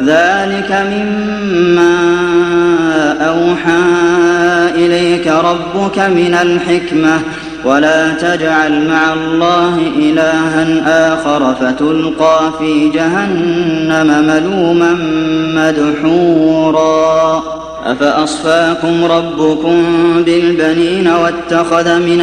ذلك مما أوحى إليك ربك من الحكمة ولا تجعل مع الله إلها آخر فتلقى في جهنم ملوما مدحورا أفأصفاكم ربكم بالبنين واتخذ من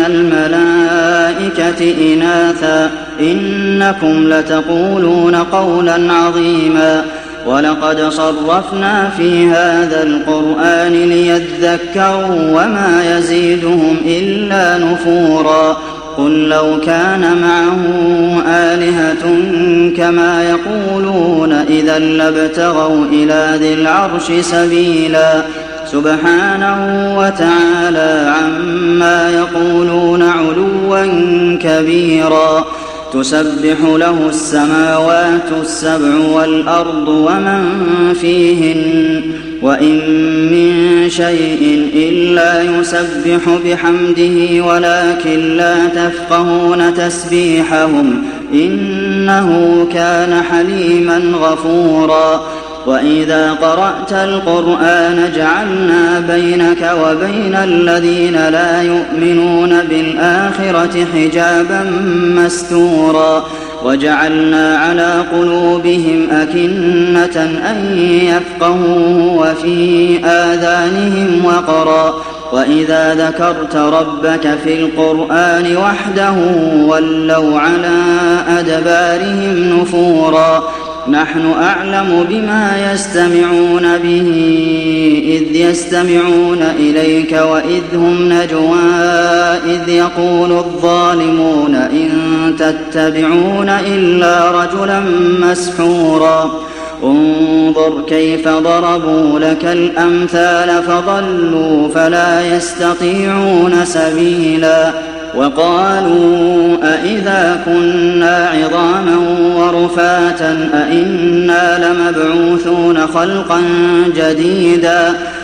الملائكة إناثا إنكم لتقولون قولا عظيما ولقد صرفنا في هذا القرآن ليذكروا وما يزيدهم إلا نفورا قل لو كان معه آلهة كما يقولون إذا لابتغوا إلى ذي العرش سبيلا سبحانه وتعالى عما يقولون علوا كبيرا تسبح له السماوات السبع والأرض ومن فيهن وإن من شيء إلا يسبح بحمده ولكن لا تفقهون تسبيحهم إنه كان حليما غفورا وإذا قرأت القرآن جعلنا بينك وبين الذين لا يؤمنون بالآخرة حجابا مستورا وجعلنا على قلوبهم أكنة أن يفقهوه وفي آذانهم وقرا وإذا ذكرت ربك في القرآن وحده ولوا على أدبارهم نفورا نحن أعلم بما يستمعون به إذ يستمعون إليك وإذ هم نجوى إذ يقول الظالمون إن تتبعون إلا رجلا مسحورا انظر كيف ضربوا لك الأمثال فضلوا فلا يستطيعون سبيلا وقالوا أإذا كنا عظاما ورفاتا أإنا لمبعوثون خلقا جديدا